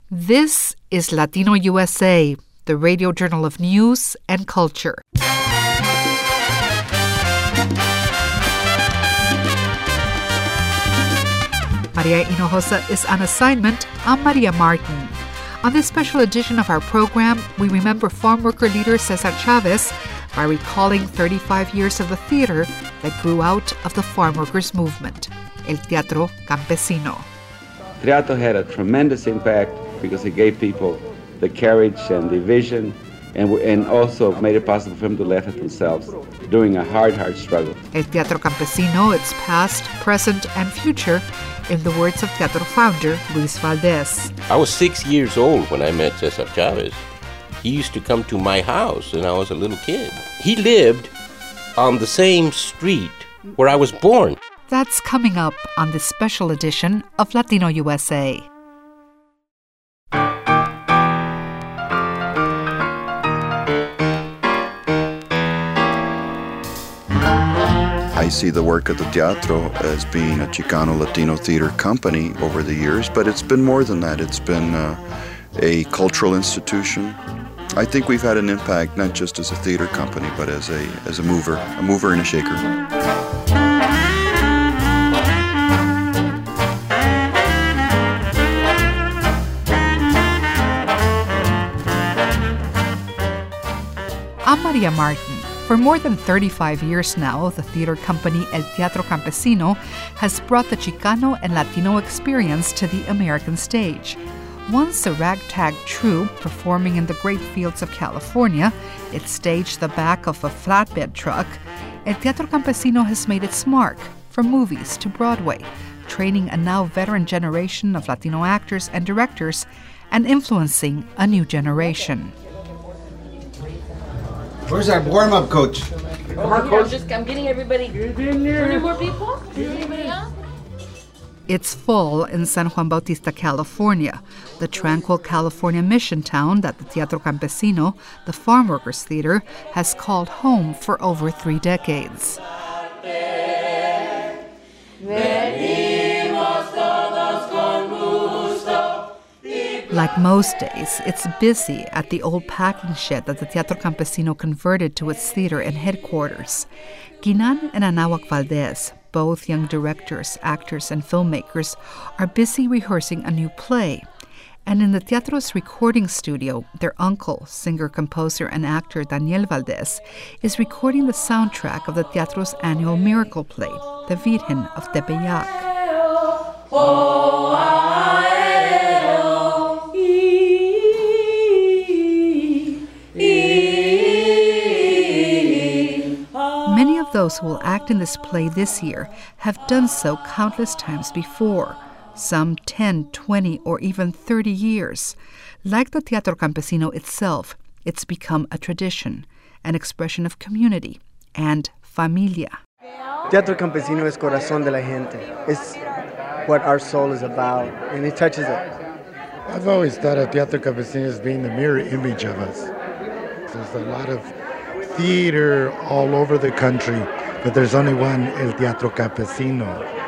This is Latino USA, the radio journal of news and culture. Maria Hinojosa is on assignment. I'm Maria Martin. On this special edition of our program, we remember farm worker leader Cesar Chavez by recalling 35 years of the theater that grew out of the farm workers' movement, El Teatro Campesino. Teatro had a tremendous impact because it gave people the courage and the vision and also made it possible for them to laugh at themselves during a hard struggle. El Teatro Campesino, its past, present, and future, in the words of Teatro founder Luis Valdez. I was 6 years old when I met Cesar Chavez. He used to come to my house when I was a little kid. He lived on the same street where I was born. That's coming up on this special edition of Latino USA. I see the work of the Teatro as being a Chicano Latino theater company over the years, but it's been more than that. It's been a cultural institution. I think we've had an impact not just as a theater company, but as a mover and a shaker. I'm Maria Martin. For more than 35 years now, the theater company El Teatro Campesino has brought the Chicano and Latino experience to the American stage. Once a ragtag troupe performing in the great fields of California, it staged the back of a flatbed truck. El Teatro Campesino has made its mark, from movies to Broadway, training a now veteran generation of Latino actors and directors and influencing a new generation. Where's our warm-up coach? Come on, coach. I'm getting everybody. Any more people? Anybody else? It's fall in San Juan Bautista, California, the tranquil California mission town that the Teatro Campesino, the farm workers' theater, has called home for over 3 decades. Like most days, it's busy at the old packing shed that the Teatro Campesino converted to its theater and headquarters. Guinan and Anahuac Valdez, both young directors, actors, and filmmakers, are busy rehearsing a new play. And in the Teatro's recording studio, their uncle, singer, composer, and actor Daniel Valdez, is recording the soundtrack of the Teatro's annual miracle play, The Virgen of Tepeyac. Many of those who will act in this play this year have done so countless times before, some 10, 20, or even 30 years. Like the Teatro Campesino itself, it's become a tradition, an expression of community and familia. Teatro Campesino es corazón de la gente. It's what our soul is about, and it touches it. I've always thought of Teatro Campesino as being the mirror image of us. There's a lot of theater all over the country, but there's only one, El Teatro Campesino.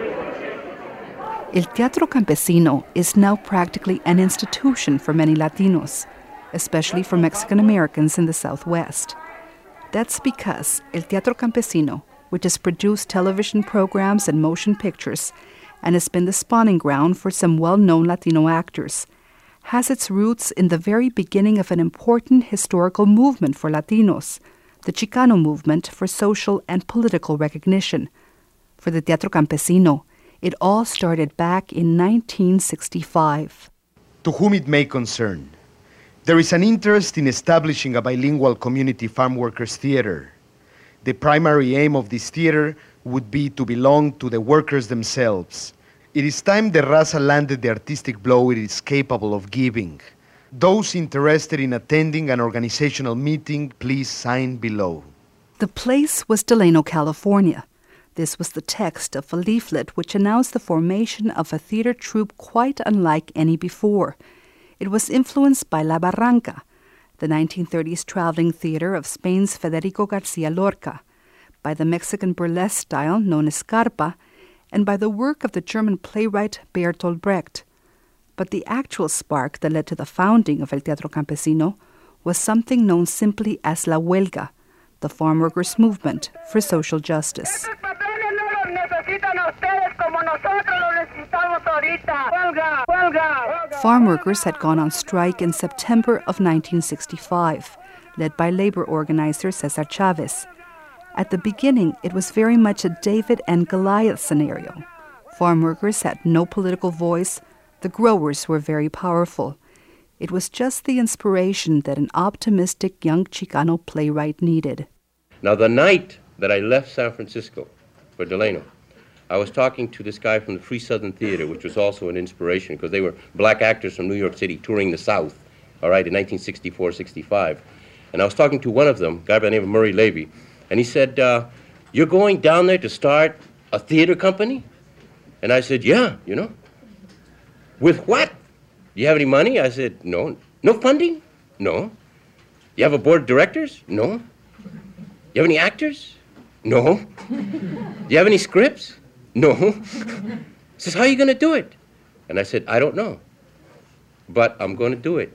El Teatro Campesino is now practically an institution for many Latinos, especially for Mexican Americans in the Southwest. That's because El Teatro Campesino, which has produced television programs and motion pictures and has been the spawning ground for some well-known Latino actors, has its roots in the very beginning of an important historical movement for Latinos, the Chicano movement for social and political recognition. For the Teatro Campesino, it all started back in 1965. To whom it may concern, there is an interest in establishing a bilingual community farm workers theater. The primary aim of this theater would be to belong to the workers themselves. It is time the Raza landed the artistic blow it is capable of giving. Those interested in attending an organizational meeting, please sign below. The place was Delano, California. This was the text of a leaflet which announced the formation of a theater troupe quite unlike any before. It was influenced by La Barranca, the 1930s traveling theater of Spain's Federico Garcia Lorca, by the Mexican burlesque style known as carpa, and by the work of the German playwright Bertolt Brecht. But the actual spark that led to the founding of El Teatro Campesino was something known simply as La Huelga, the farm workers' movement for social justice. Farm workers had gone on strike in September of 1965, led by labor organizer Cesar Chavez. At the beginning, it was very much a David and Goliath scenario. Farm workers had no political voice. The growers were very powerful. It was just the inspiration that an optimistic young Chicano playwright needed. Now, the night that I left San Francisco for Delano, I was talking to this guy from the Free Southern Theater, which was also an inspiration because they were black actors from New York City touring the South, all right, in 1964, 65. And I was talking to one of them, a guy by the name of Murray Levy, and he said, you're going down there to start a theater company? And I said, yeah, you know. With what? Do you have any money? I said, no. No funding? No. You have a board of directors? No. You have any actors? No. Do you have any scripts? No. He says, how are you going to do it? And I said, I don't know. But I'm going to do it.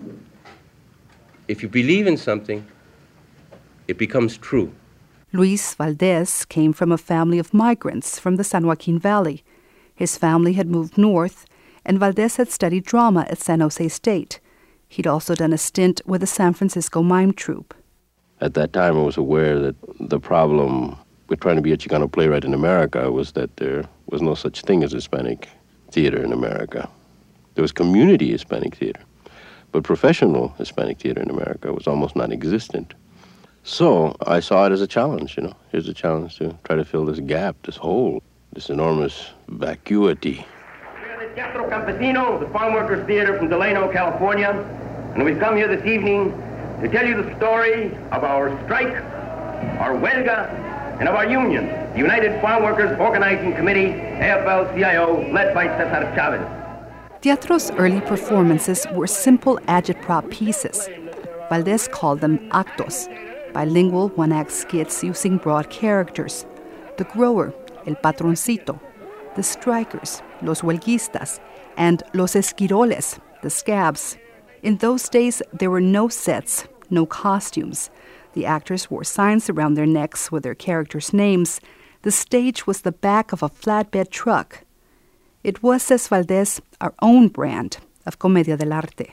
If you believe in something, it becomes true. Luis Valdez came from a family of migrants from the San Joaquin Valley. His family had moved north, and Valdez had studied drama at San Jose State. He'd also done a stint with the San Francisco Mime Troupe. At that time, I was aware that the problem with trying to be a Chicano playwright in America was that there was no such thing as Hispanic theater in America. There was community Hispanic theater, but professional Hispanic theater in America was almost non-existent. So I saw it as a challenge, you know. Here's a challenge to try to fill this gap, this hole, this enormous vacuity. We're the Teatro Campesino, the Farm Workers Theater from Delano, California, and we've come here this evening to tell you the story of our strike, our huelga, and of our union, the United Farm Workers Organizing Committee, AFL-CIO, led by Cesar Chavez. Teatro's early performances were simple agitprop pieces. Valdez called them actos, bilingual one-act skits using broad characters. The grower, el patroncito, the strikers, los huelguistas, and los esquiroles, the scabs. In those days, there were no sets, no costumes. The actors wore signs around their necks with their characters' names. The stage was the back of a flatbed truck. It was, says Valdez, our own brand of comedia del arte.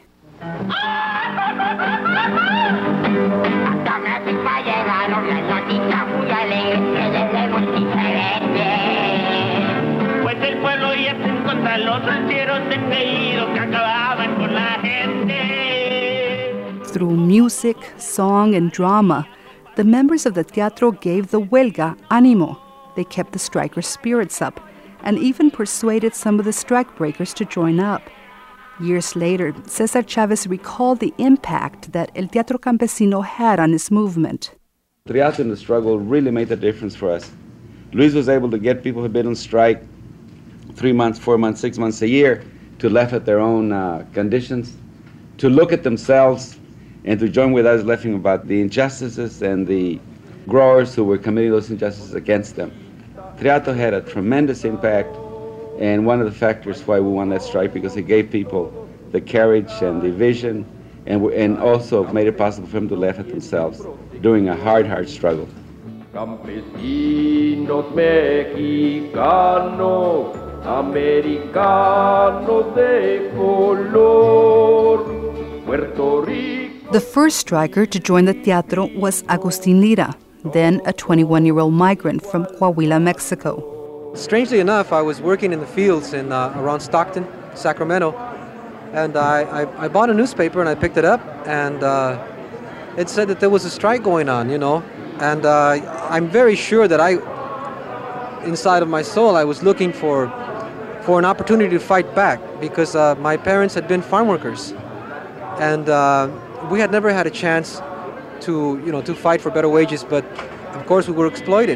Through music, song, and drama, the members of the teatro gave the huelga ánimo. They kept the strikers' spirits up and even persuaded some of the strikebreakers to join up. Years later, Cesar Chavez recalled the impact that El Teatro Campesino had on his movement. Teatro in the struggle really made a difference for us. Luis was able to get people who'd been on strike 3 months, 4 months, 6 months, a year to laugh at their own conditions, to look at themselves, and to join with us laughing about the injustices and the growers who were committing those injustices against them. Teatro had a tremendous impact, and one of the factors why we won that strike, because it gave people the courage and the vision, and also made it possible for them to laugh at themselves during a hard struggle. Campesinos mexicanos, americanos de color, Puerto Rico. The first striker to join the teatro was Agustin Lira, then a 21-year-old migrant from Coahuila, Mexico. Strangely enough, I was working in the fields in around Stockton, Sacramento, and I bought a newspaper and I picked it up, and it said that there was a strike going on, you know, and I'm very sure that inside of my soul, I was looking for an opportunity to fight back, because my parents had been farm workers, and we had never had a chance to fight for better wages, but of course we were exploited.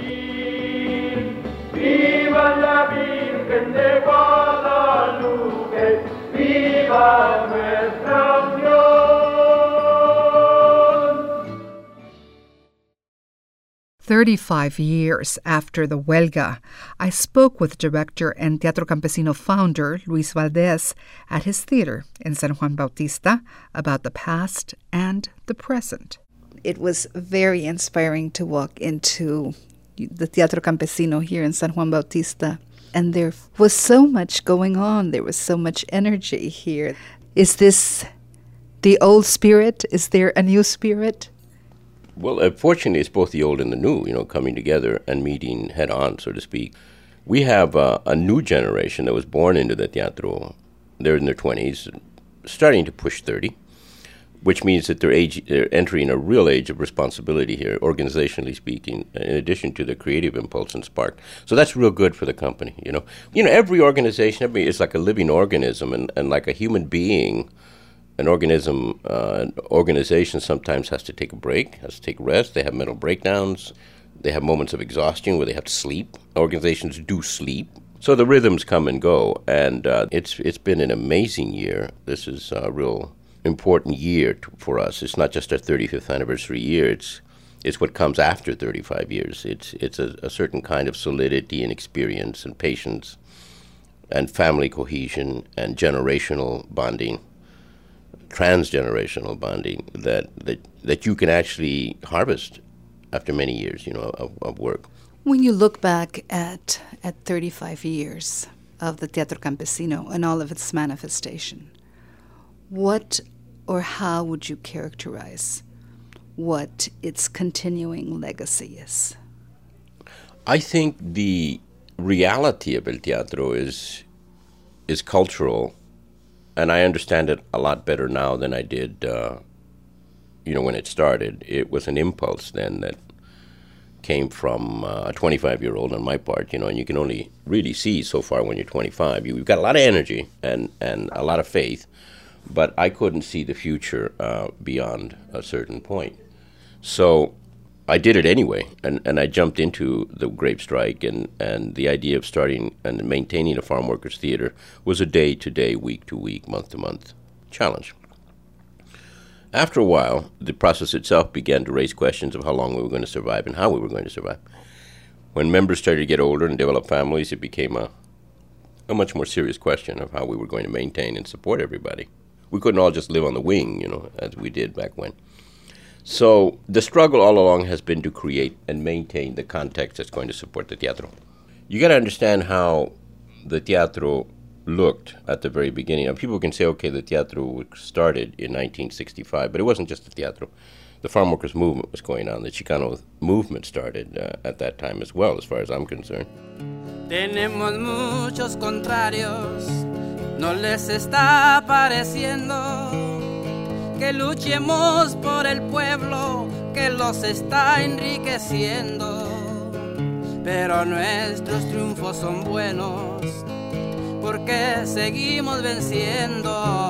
Viva la Virgen de Guadalupe, viva nuestra Unión. 35 years after the Huelga, I spoke with director and Teatro Campesino founder Luis Valdez at his theater in San Juan Bautista about the past and the present. It was very inspiring to walk into the Teatro Campesino here in San Juan Bautista, and there was so much going on. There was so much energy here. Is this the old spirit? Is there a new spirit? Well, fortunately, it's both the old and the new, coming together and meeting head on, so to speak. We have a new generation that was born into the teatro. They're in their 20s, starting to push 30. Which means that they're entering a real age of responsibility here, organizationally speaking, in addition to the creative impulse and spark. So that's real good for the company, every organization is like a living organism, and like a human being, an organization sometimes has to take a break, has to take rest. They have mental breakdowns. They have moments of exhaustion where they have to sleep. Organizations do sleep. So the rhythms come and go, and it's been an amazing year. This is a real important year for us. It's not just our 35th anniversary year. It's what comes after 35 years. It's a certain kind of solidity and experience and patience and family cohesion and generational bonding, transgenerational bonding that you can actually harvest after many years, of work. When you look back at 35 years of the Teatro Campesino and all of its manifestation, what or how would you characterize what its continuing legacy is? I think the reality of El Teatro is cultural, and I understand it a lot better now than I did, when it started. It was an impulse then that came from a 25-year-old on my part, and you can only really see so far when you're 25. You've got a lot of energy and a lot of faith, but I couldn't see the future beyond a certain point. So I did it anyway, and I jumped into the grape strike, and the idea of starting and maintaining a farm workers theater was a day-to-day, week-to-week, month-to-month challenge. After a while, the process itself began to raise questions of how long we were going to survive and how we were going to survive. When members started to get older and develop families, it became a much more serious question of how we were going to maintain and support everybody. We couldn't all just live on the wing, as we did back when. So the struggle all along has been to create and maintain the context that's going to support the teatro. You got to understand how the teatro looked at the very beginning. Now, people can say, okay, the teatro started in 1965, but it wasn't just the teatro. The farm workers movement was going on. The Chicano movement started at that time as well, as far as I'm concerned. Tenemos muchos contrarios, no les está pareciendo que luchemos por el pueblo que los está enriqueciendo, pero nuestros triunfos son buenos porque seguimos venciendo.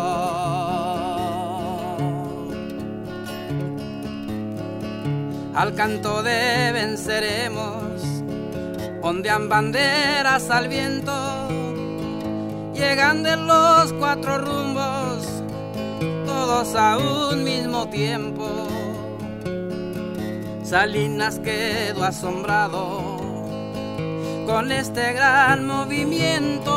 Al canto de venceremos, ondean banderas al viento, llegan de los cuatro rumbos, todos a un mismo tiempo. Salinas quedó asombrado con este gran movimiento.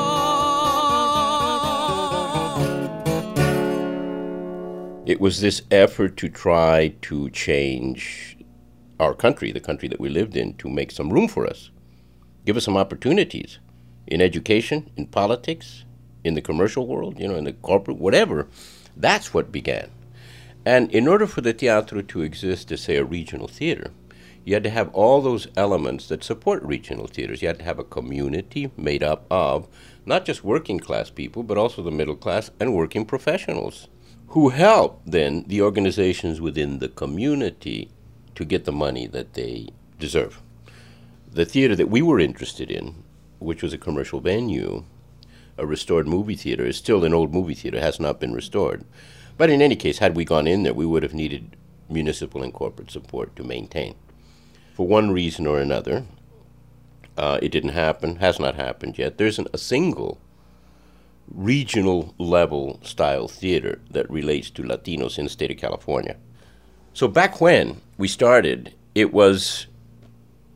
It was this effort to try to change our country, the country that we lived in, to make some room for us, give us some opportunities in education, in politics, in the commercial world, in the corporate, whatever. That's what began. And in order for the teatro to exist as, say, a regional theater, you had to have all those elements that support regional theaters. You had to have a community made up of not just working class people, but also the middle class and working professionals who help then the organizations within the community to get the money that they deserve. The theater that we were interested in, which was a commercial venue, a restored movie theater, is still an old movie theater, has not been restored. But in any case, had we gone in there, we would have needed municipal and corporate support to maintain. For one reason or another, it didn't happen, has not happened yet. There isn't a single regional level style theater that relates to Latinos in the state of California. So back when we started, it was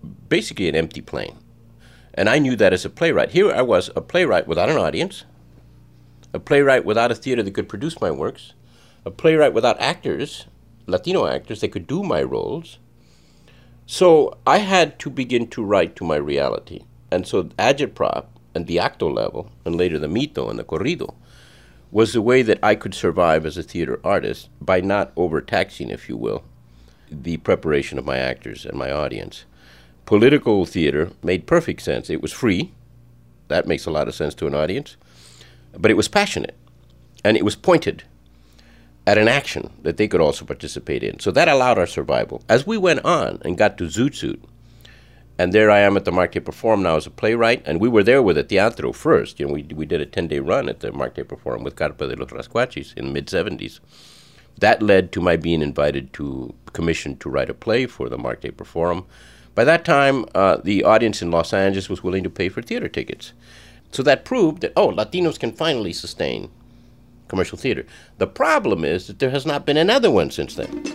basically an empty plane. And I knew that as a playwright. Here I was, a playwright without an audience, a playwright without a theater that could produce my works, a playwright without actors, Latino actors that could do my roles. So I had to begin to write to my reality. And so agitprop and the acto level, and later the mito and the corrido, was the way that I could survive as a theater artist by not overtaxing, if you will, the preparation of my actors and my audience. Political theater made perfect sense. It was free. That makes a lot of sense to an audience. But it was passionate, and it was pointed at an action that they could also participate in. So that allowed our survival. As we went on and got to Zoot Suit, and there I am at the Marte Perform now as a playwright, and we were there with the teatro first. You know, we did a 10-day run at the Marte Perform with Carpa de los Rascuachis in the mid-'70s. That led to my being invited to commission to write a play for the Marte Perform. By that time, the audience in Los Angeles was willing to pay for theater tickets. So that proved that, Latinos can finally sustain commercial theater. The problem is that there has not been another one since then.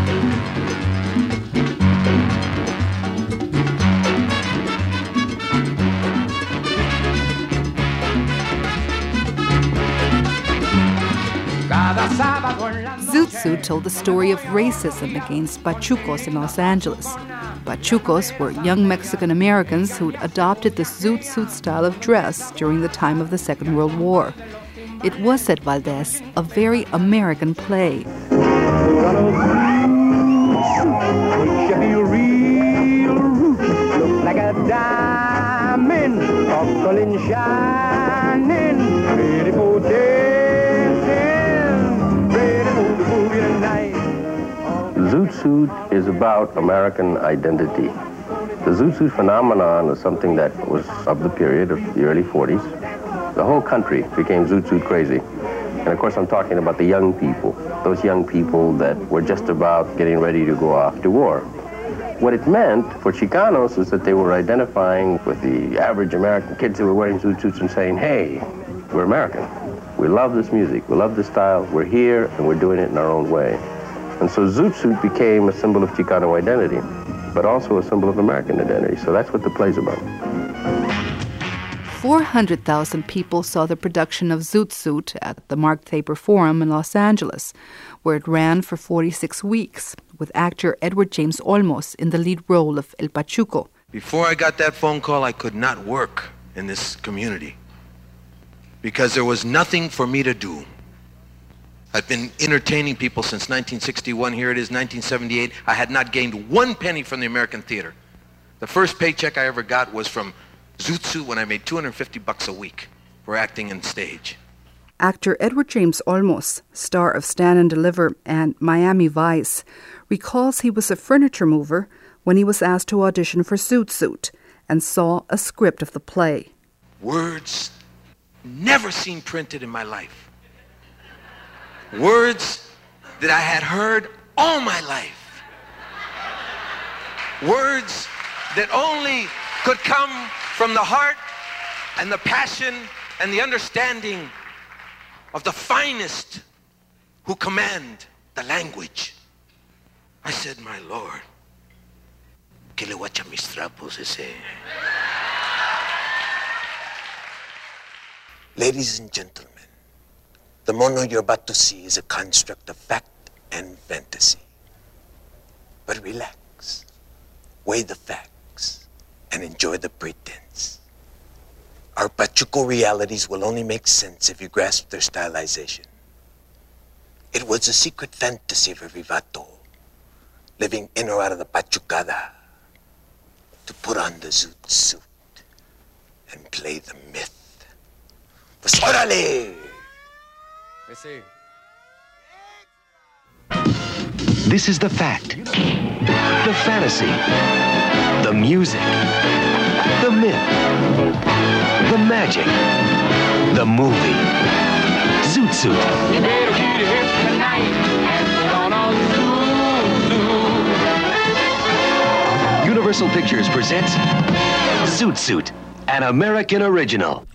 Zoot Suit told the story of racism against pachucos in Los Angeles. Pachucos were young Mexican Americans who'd adopted the Zoot Suit style of dress during the time of the Second World War. It was, said Valdez, a very American play. Look like a diamond, sparkling, shining, ready for dancing, ready for the movie tonight. Zoot Suit is about American identity. The Zoot Suit phenomenon is something that was of the period of the early 40s. The whole country became Zoot Suit crazy. And of course I'm talking about the young people, those young people that were just about getting ready to go off to war. What it meant for Chicanos is that they were identifying with the average American kids who were wearing Zoot Suits and saying, hey, we're American. We love this music, we love this style, we're here, and we're doing it in our own way. And so Zoot Suit became a symbol of Chicano identity, but also a symbol of American identity. So that's what the play's about. 400,000 people saw the production of Zoot Suit at the Marte Perform in Los Angeles, where it ran for 46 weeks, with actor Edward James Olmos in the lead role of El Pachuco. Before I got that phone call, I could not work in this community because there was nothing for me to do. I've been entertaining people since 1961. Here it is, 1978. I had not gained one penny from the American theater. The first paycheck I ever got was from Zoot Suit when I made $250 a week for acting on stage. Actor Edward James Olmos, star of Stand and Deliver and Miami Vice, recalls he was a furniture mover when he was asked to audition for Zoot Suit and saw a script of the play. Words never seen printed in my life. Words that I had heard all my life. Words that only could come from the heart and the passion and the understanding of the finest who command the language. I said, my Lord, que le guacha mis trapos ese. Ladies and gentlemen, the mono you're about to see is a construct of fact and fantasy. But relax, weigh the facts, and enjoy the pretense. Our Pachuco realities will only make sense if you grasp their stylization. It was a secret fantasy of every vato, living in or out of the Pachucada, to put on the Zoot Suit and play the myth. Pues órale! This is the fact, the fantasy, the music, the myth, the magic, the movie. Zoot Suit. Universal Pictures presents Zoot Suit, an American original.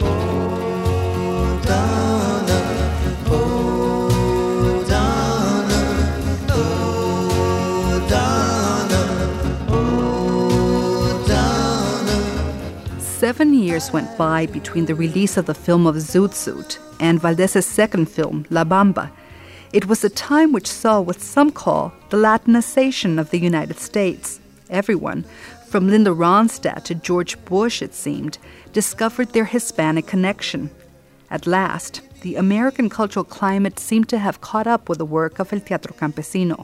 7 years went by between the release of the film of Zoot Suit and Valdés's second film, La Bamba. It was a time which saw what some call the Latinization of the United States. Everyone, from Linda Ronstadt to George Bush, it seemed, discovered their Hispanic connection. At last, the American cultural climate seemed to have caught up with the work of El Teatro Campesino.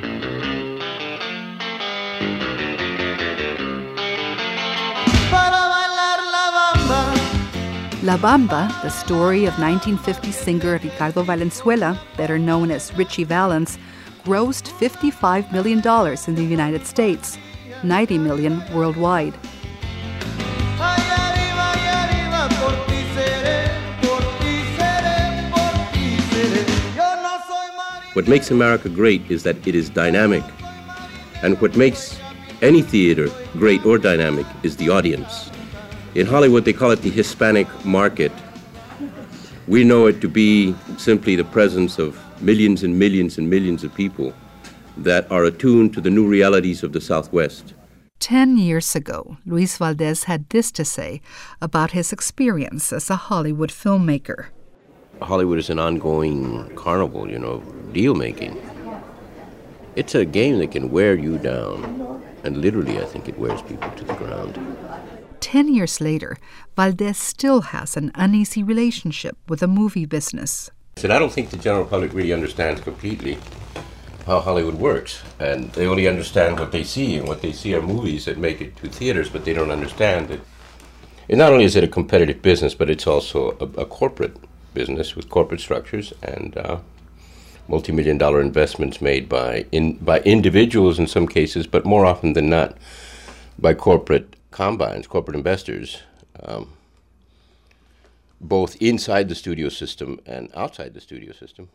La Bamba, the story of 1950 singer Ricardo Valenzuela, better known as Richie Valens, grossed $55 million in the United States, $90 million worldwide. What makes America great is that it is dynamic. And what makes any theater great or dynamic is the audience. In Hollywood, they call it the Hispanic market. We know it to be simply the presence of millions and millions and millions of people that are attuned to the new realities of the Southwest. 10 years ago, Luis Valdés had this to say about his experience as a Hollywood filmmaker. Hollywood is an ongoing carnival, deal making. It's a game that can wear you down. And literally, I think it wears people to the ground. 10 years later, Valdés still has an uneasy relationship with the movie business. And I don't think the general public really understands completely how Hollywood works. And they only understand what they see, and what they see are movies that make it to theaters, but they don't understand that. And not only is it a competitive business, but it's also a corporate business with corporate structures and multi-million-dollar investments made by individuals in some cases, but more often than not by corporate combines, corporate investors, both inside the studio system and outside the studio system,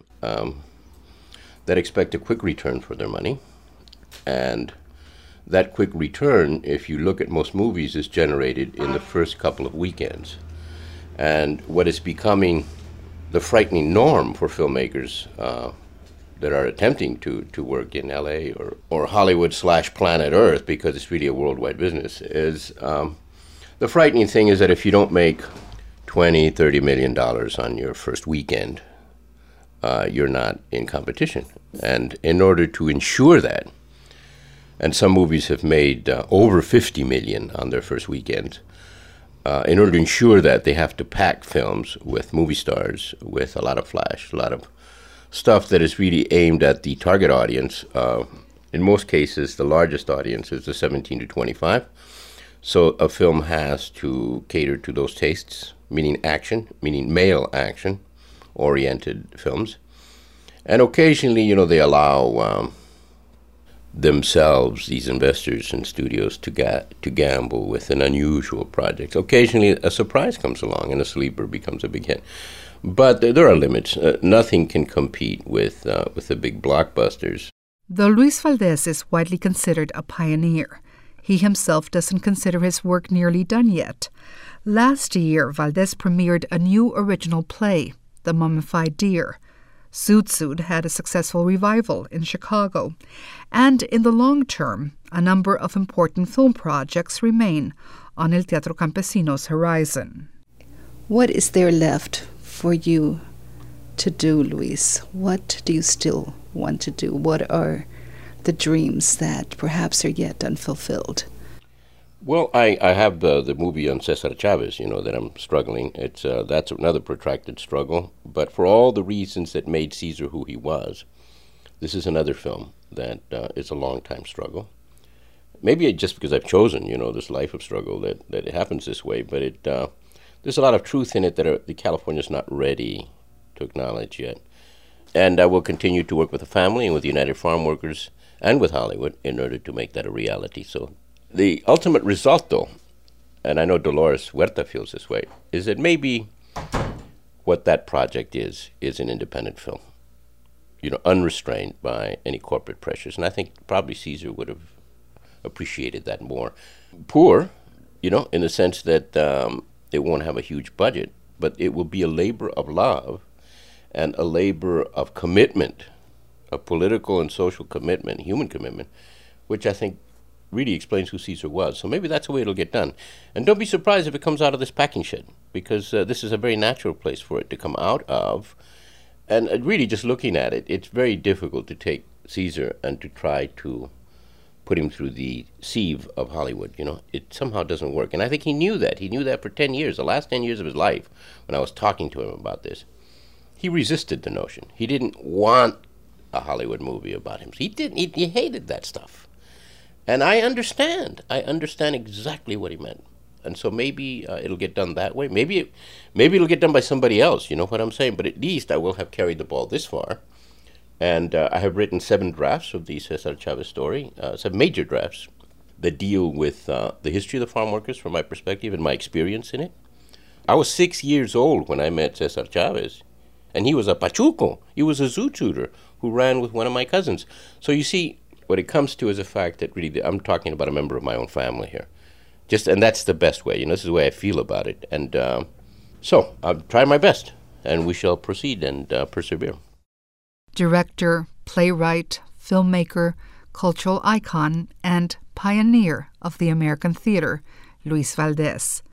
that expect a quick return for their money. And that quick return, if you look at most movies, is generated in the first couple of weekends. And what is becoming the frightening norm for filmmakers that are attempting to work in LA or Hollywood/planet Earth, because it's really a worldwide business, is the frightening thing is that if you don't make $20-30 million on your first weekend, you're not in competition. And in order to ensure that, and some movies have made over $50 million on their first weekend, in order to ensure that, they have to pack films with movie stars, with a lot of flash, a lot of stuff that is really aimed at the target audience. In most cases, the largest audience is the 17 to 25. So a film has to cater to those tastes, meaning male action-oriented films. And occasionally, they allow themselves, these investors and studios, to gamble with an unusual project. Occasionally, a surprise comes along and a sleeper becomes a big hit. But there are limits. Nothing can compete with the big blockbusters. Though Luis Valdés is widely considered a pioneer, he himself doesn't consider his work nearly done yet. Last year, Valdés premiered a new original play, The Mummified Deer. Zoot Suit had a successful revival in Chicago. And in the long term, a number of important film projects remain on El Teatro Campesino's horizon. What is there left for you to do, Luis? What do you still want to do? What are the dreams that perhaps are yet unfulfilled? Well, I have the movie on Cesar Chavez, that I'm struggling. That's another protracted struggle. But for all the reasons that made Caesar who he was, this is another film that is a long-time struggle. Maybe just because I've chosen, this life of struggle, that it happens this way. But there's a lot of truth in it that the California's not ready to acknowledge yet. And I will continue to work with the family and with the United Farm Workers and with Hollywood in order to make that a reality. So the ultimate result, though, and I know Dolores Huerta feels this way, is that maybe what that project is an independent film, unrestrained by any corporate pressures. And I think probably Caesar would have appreciated that more. Poor, in the sense that it won't have a huge budget, but it will be a labor of love and a labor of commitment, a political and social commitment, human commitment, which I think really explains who Caesar was. So maybe that's the way it'll get done. And don't be surprised if it comes out of this packing shed, because this is a very natural place for it to come out of. And really, just looking at it, it's very difficult to take Caesar and to try to put him through the sieve of Hollywood. It somehow doesn't work. And I think he knew that. He knew that for 10 years, the last 10 years of his life, when I was talking to him about this. He resisted the notion. He didn't want a Hollywood movie about him. He hated that stuff. And I understand. I understand exactly what he meant. And so maybe it'll get done that way. Maybe it'll get done by somebody else, you know what I'm saying? But at least I will have carried the ball this far. And I have written 7 drafts of the Cesar Chavez story, 7 major drafts that deal with the history of the farm workers from my perspective and my experience in it. I was 6 years old when I met Cesar Chavez, and he was a pachuco. He was a zoo tutor who ran with one of my cousins. So you see, what it comes to is the fact that really I'm talking about a member of my own family here. And that's the best way. This is the way I feel about it. And so I'll try my best, and we shall proceed and persevere. Director, playwright, filmmaker, cultural icon, and pioneer of the American theater, Luis Valdez.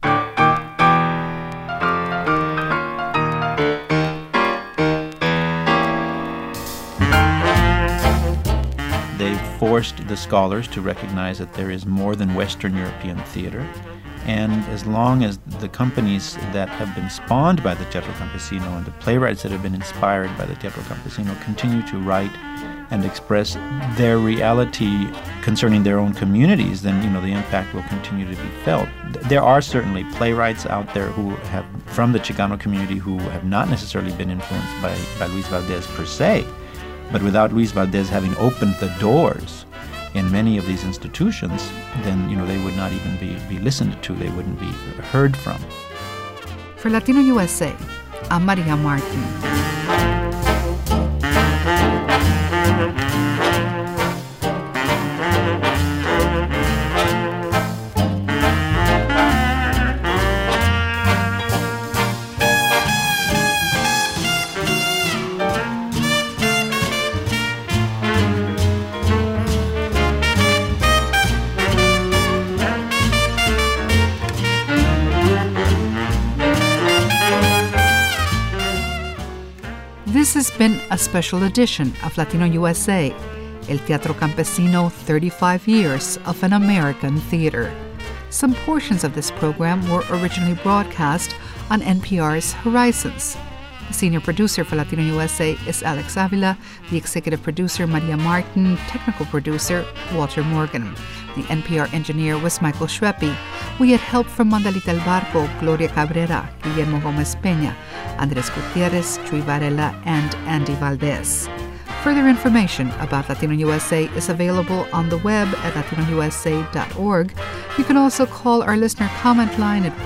They've forced the scholars to recognize that there is more than Western European theater. And as long as the companies that have been spawned by the Teatro Campesino and the playwrights that have been inspired by the Teatro Campesino continue to write and express their reality concerning their own communities, then, the impact will continue to be felt. There are certainly playwrights out there who have, from the Chicano community, who have not necessarily been influenced by Luis Valdez per se, but without Luis Valdez having opened the doors in many of these institutions, then, they would not even be listened to. They wouldn't be heard from. For Latino USA, I'm Maria Martin. This has been a special edition of Latino USA, El Teatro Campesino, 35 Years of an American Theater. Some portions of this program were originally broadcast on NPR's Horizons. The senior producer for Latino USA is Alex Avila, the executive producer Maria Martin, technical producer Walter Morgan. The NPR engineer was Michael Schweppe. We had help from Mandalita El Barco, Gloria Cabrera, Guillermo Gomez Peña, Andres Gutierrez, Chuy Varela, and Andy Valdez. Further information about Latino USA is available on the web at latinousa.org. You can also call our listener comment line at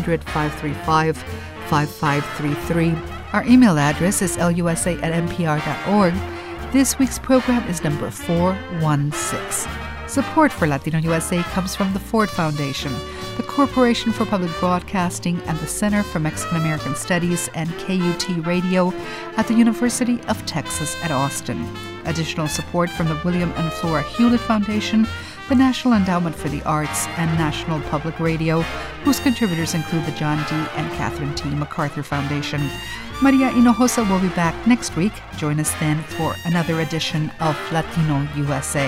1-800-535-5533. Our email address is lusa@npr.org. This week's program is number 416. Support for Latino USA comes from the Ford Foundation, the Corporation for Public Broadcasting, and the Center for Mexican American Studies and KUT Radio at the University of Texas at Austin. Additional support from the William and Flora Hewlett Foundation, the National Endowment for the Arts, and National Public Radio, whose contributors include the John D. and Catherine T. MacArthur Foundation. Maria Hinojosa will be back next week. Join us then for another edition of Latino USA.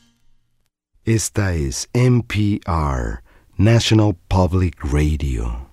Esta es NPR, National Public Radio.